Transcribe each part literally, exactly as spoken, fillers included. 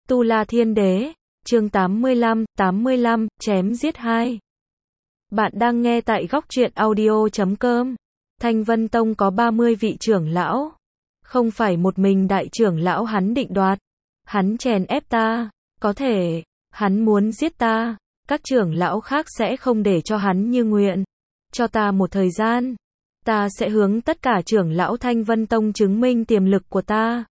Tu La Thiên Đế, chương tám mươi lăm, tám mươi lăm, chém giết hai. Bạn đang nghe tại góc truyện audio chấm com. Thanh Vân Tông có ba mươi vị trưởng lão. Không phải một mình đại trưởng lão hắn định đoạt. Hắn chèn ép ta, có thể, hắn muốn giết ta, các trưởng lão khác sẽ không để cho hắn như nguyện. Cho ta một thời gian, ta sẽ hướng tất cả trưởng lão Thanh Vân Tông chứng minh tiềm lực của ta.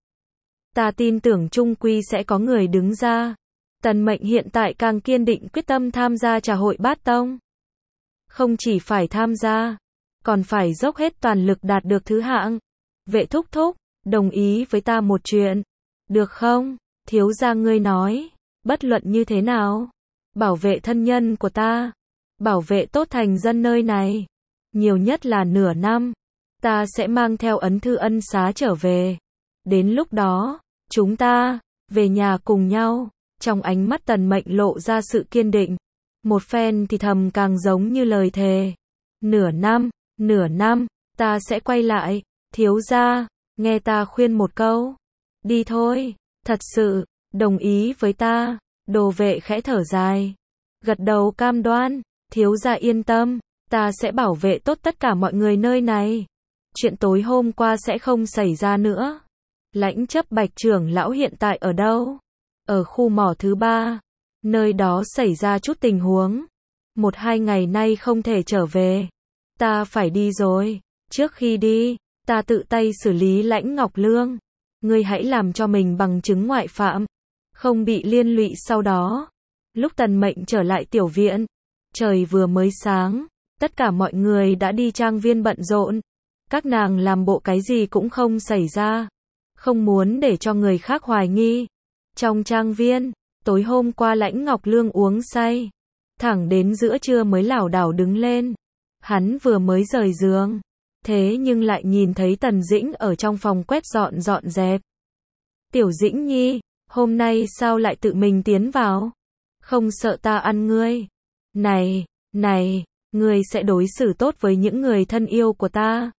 Ta tin tưởng chung quy sẽ có người đứng ra. Tần Mệnh hiện tại càng kiên định quyết tâm tham gia trà hội bát tông. Không chỉ phải tham gia, còn phải dốc hết toàn lực đạt được thứ hạng. Vệ thúc thúc, đồng ý với ta một chuyện. Được không? Thiếu gia ngươi nói, bất luận như thế nào, bảo vệ thân nhân của ta, bảo vệ tốt thành dân nơi này. Nhiều nhất là nửa năm, ta sẽ mang theo ấn thư ân xá trở về. Đến lúc đó, chúng ta, về nhà cùng nhau. Trong ánh mắt Tần Mệnh lộ ra sự kiên định. Một phen thì thầm càng giống như lời thề. Nửa năm, nửa năm, ta sẽ quay lại. Thiếu gia, nghe ta khuyên một câu. Đi thôi, thật sự, đồng ý với ta. Đồ vệ khẽ thở dài. Gật đầu cam đoan, thiếu gia yên tâm, ta sẽ bảo vệ tốt tất cả mọi người nơi này. Chuyện tối hôm qua sẽ không xảy ra nữa. Lãnh chấp Bạch trưởng lão hiện tại ở đâu? Ở khu mỏ thứ ba. Nơi đó xảy ra chút tình huống. Một hai ngày nay không thể trở về. Ta phải đi rồi. Trước khi đi, ta tự tay xử lý Lãnh Ngọc Lương. Ngươi hãy làm cho mình bằng chứng ngoại phạm. Không bị liên lụy sau đó. Lúc Tần Mệnh trở lại tiểu viện. Trời vừa mới sáng. Tất cả mọi người đã đi trang viên bận rộn. Các nàng làm bộ cái gì cũng không xảy ra. Không muốn để cho người khác hoài nghi. Trong trang viên, tối hôm qua Lãnh Ngọc Lương uống say. Thẳng đến giữa trưa mới lảo đảo đứng lên. Hắn vừa mới rời giường. Thế nhưng lại nhìn thấy Tần Dĩnh ở trong phòng quét dọn dọn dẹp. Tiểu Dĩnh Nhi, hôm nay sao lại tự mình tiến vào? Không sợ ta ăn ngươi? Này, này, ngươi sẽ đối xử tốt với những người thân yêu của ta.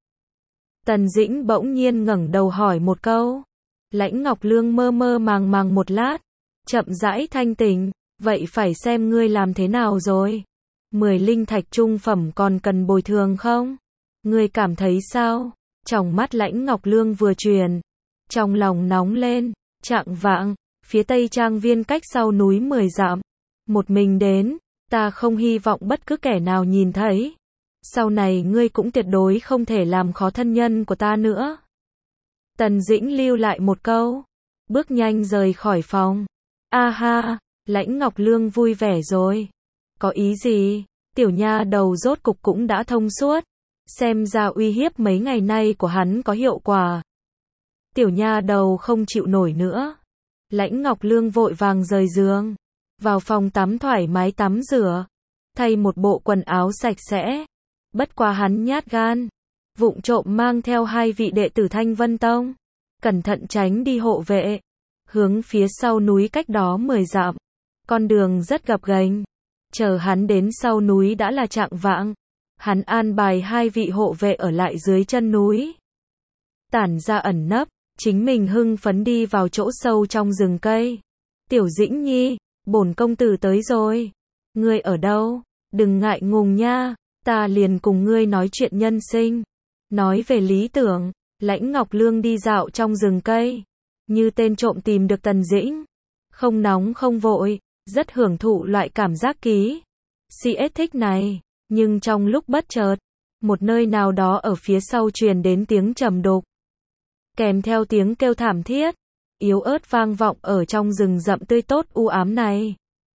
Tần Dĩnh bỗng nhiên ngẩng đầu hỏi một câu. Lãnh Ngọc Lương mơ mơ màng màng một lát, chậm rãi thanh tỉnh, vậy phải xem ngươi làm thế nào rồi. Mười linh thạch trung phẩm còn cần bồi thường không? Ngươi cảm thấy sao? Trong mắt Lãnh Ngọc Lương vừa truyền, trong lòng nóng lên, chạng vạng, phía tây trang viên cách sau núi mười dặm, một mình đến, ta không hy vọng bất cứ kẻ nào nhìn thấy. Sau này ngươi cũng tuyệt đối không thể làm khó thân nhân của ta nữa. Tần Dĩnh lưu lại một câu, bước nhanh rời khỏi phòng. A ha, Lãnh Ngọc Lương vui vẻ rồi. Có ý gì? Tiểu nha đầu rốt cục cũng đã thông suốt. Xem ra uy hiếp mấy ngày nay của hắn có hiệu quả. Tiểu nha đầu không chịu nổi nữa. Lãnh Ngọc Lương vội vàng rời giường, vào phòng tắm thoải mái tắm rửa, thay một bộ quần áo sạch sẽ. Bất quá hắn nhát gan, vụng trộm mang theo hai vị đệ tử Thanh Vân Tông, cẩn thận tránh đi hộ vệ, hướng phía sau núi cách đó mười dặm. Con đường rất gập ghềnh, chờ hắn đến sau núi đã là chạng vạng. Hắn an bài hai vị hộ vệ ở lại dưới chân núi, tản ra ẩn nấp, chính mình hưng phấn đi vào chỗ sâu trong rừng cây. Tiểu Dĩnh Nhi, bổn công tử tới rồi. Ngươi ở đâu? Đừng ngại ngùng nha. Ta liền cùng ngươi nói chuyện nhân sinh. Nói về lý tưởng, Lãnh Ngọc Lương đi dạo trong rừng cây, như tên trộm tìm được Tần Dĩnh. Không nóng không vội, rất hưởng thụ loại cảm giác ký si ét thích này. Nhưng trong lúc bất chợt, một nơi nào đó ở phía sau truyền đến tiếng trầm đục, kèm theo tiếng kêu thảm thiết, yếu ớt vang vọng ở trong rừng rậm tươi tốt u ám này.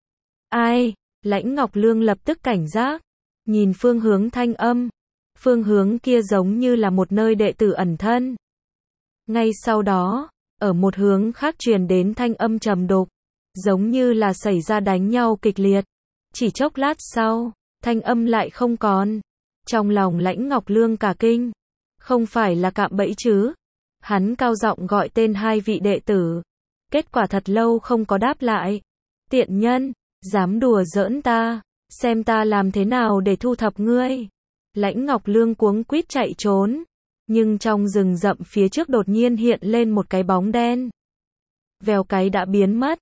Ai? Lãnh Ngọc Lương lập tức cảnh giác. Nhìn phương hướng thanh âm, phương hướng kia giống như là một nơi đệ tử ẩn thân. Ngay sau đó, ở một hướng khác truyền đến thanh âm trầm đục, giống như là xảy ra đánh nhau kịch liệt. Chỉ chốc lát sau, thanh âm lại không còn. Trong lòng Lãnh Ngọc Lương cả kinh, không phải là cạm bẫy chứ? Hắn cao giọng gọi tên hai vị đệ tử, kết quả thật lâu không có đáp lại. Tiện nhân, dám đùa giỡn ta, xem ta làm thế nào để thu thập ngươi. Lãnh Ngọc Lương cuống quýt chạy trốn, nhưng trong rừng rậm phía trước đột nhiên hiện lên một cái bóng đen. Vèo cái đã biến mất.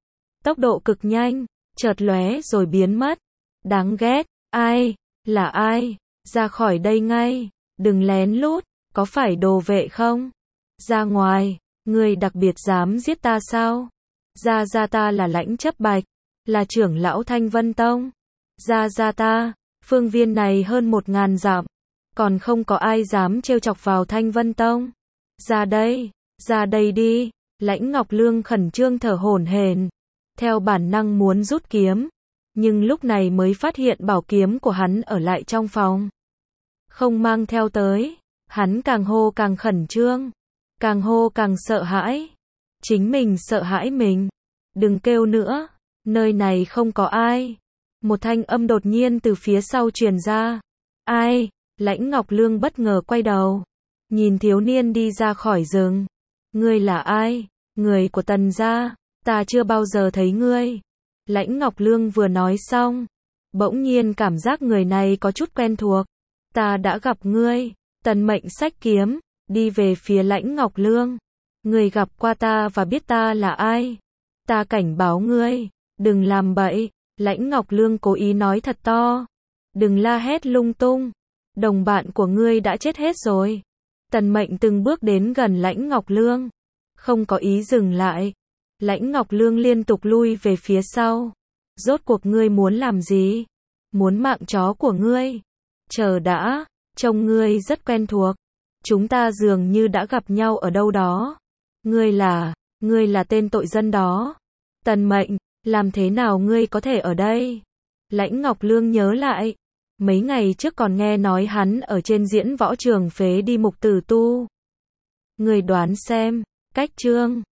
tốc độ cực nhanh, chợt lóe rồi biến mất. Đáng ghét, ai, là ai, ra khỏi đây ngay, đừng lén lút, có phải đồ vệ không? Ra ngoài, ngươi đặc biệt dám giết ta sao? Ra ra ta là Lãnh Chấp Bạch, là trưởng lão Thanh Vân Tông. Ra ra ta, phương viên này hơn một ngàn dặm, còn không có ai dám trêu chọc vào Thanh Vân Tông. Ra đây, ra đây đi, Lãnh Ngọc Lương khẩn trương thở hổn hển, theo bản năng muốn rút kiếm, nhưng lúc này mới phát hiện bảo kiếm của hắn ở lại trong phòng. Không mang theo tới, hắn càng hô càng khẩn trương, càng hô càng sợ hãi. Chính mình sợ hãi mình. Đừng kêu nữa, nơi này không có ai. Một thanh âm đột nhiên từ phía sau truyền ra. Ai? Lãnh Ngọc Lương bất ngờ quay đầu, nhìn thiếu niên đi ra khỏi rừng. Ngươi là ai? Người của Tần gia, ta chưa bao giờ thấy ngươi. Lãnh Ngọc Lương vừa nói xong, bỗng nhiên cảm giác người này có chút quen thuộc. Ta đã gặp ngươi. Tần Mệnh xách kiếm, đi về phía Lãnh Ngọc Lương. Ngươi gặp qua ta và biết ta là ai. Ta cảnh báo ngươi, đừng làm bậy. Lãnh Ngọc Lương cố ý nói thật to. Đừng la hét lung tung. Đồng bạn của ngươi đã chết hết rồi. Tần Mệnh từng bước đến gần Lãnh Ngọc Lương, không có ý dừng lại. Lãnh Ngọc Lương liên tục lui về phía sau. Rốt cuộc ngươi muốn làm gì? Muốn mạng chó của ngươi? Chờ đã, trông ngươi rất quen thuộc. Chúng ta dường như đã gặp nhau ở đâu đó. Ngươi là, ngươi là tên tội dân đó. Tần Mệnh, làm thế nào ngươi có thể ở đây? Lãnh Ngọc Lương nhớ lại. Mấy ngày trước còn nghe nói hắn ở trên diễn võ trường phế đi mục tử tu. Ngươi đoán xem, cách chương